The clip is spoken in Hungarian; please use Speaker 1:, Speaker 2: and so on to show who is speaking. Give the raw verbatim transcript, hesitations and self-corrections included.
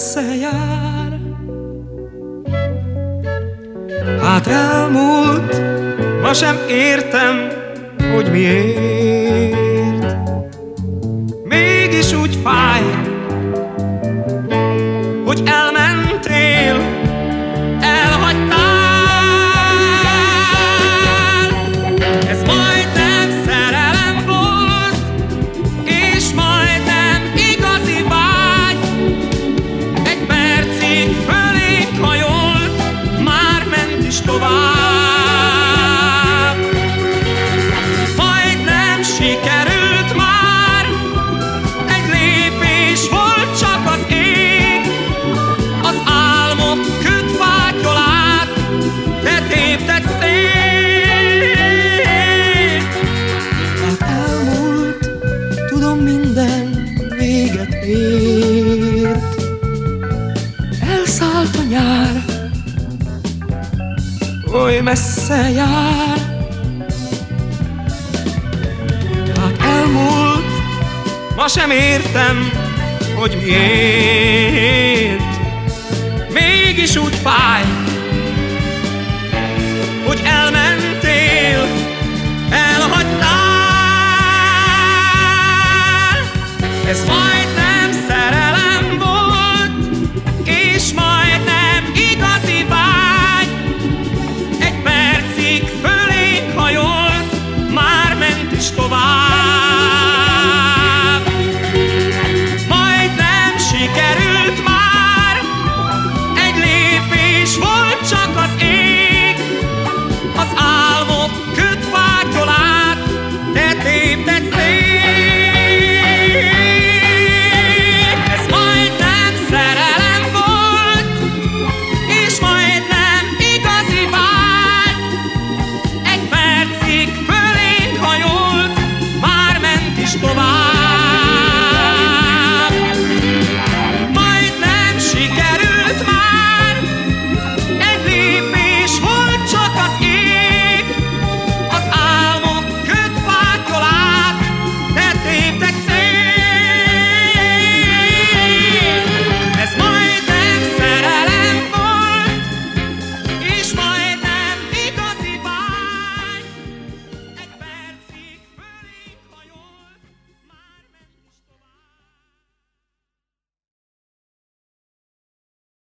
Speaker 1: messze jár. Hát elmúlt, ma sem értem, hogy miért. Mégis úgy fáj, hogy elmentél, elhagytál. Ez majdnem szerelem volt, és majdnem igazi vágy. Egy percig fölénk hajolt, már ment is tovább. Majdnem sikerült már, egy lépés volt csak az ég. Az álmok kötvágyolát te tépted szét. Hát elmúlt, tudom, minden véget ért. Elszállt a nyár, oly messze jár. Hát elmúlt, ma sem értem, hogy miért. Mégis úgy fáj, hogy elmentél, elhagytál. Ez majdnem szerelem volt, és majdnem igazi vágy. Egy percig fölénk hajolt, már ment is tovább. Majdnem sikerült már, egy lépés volt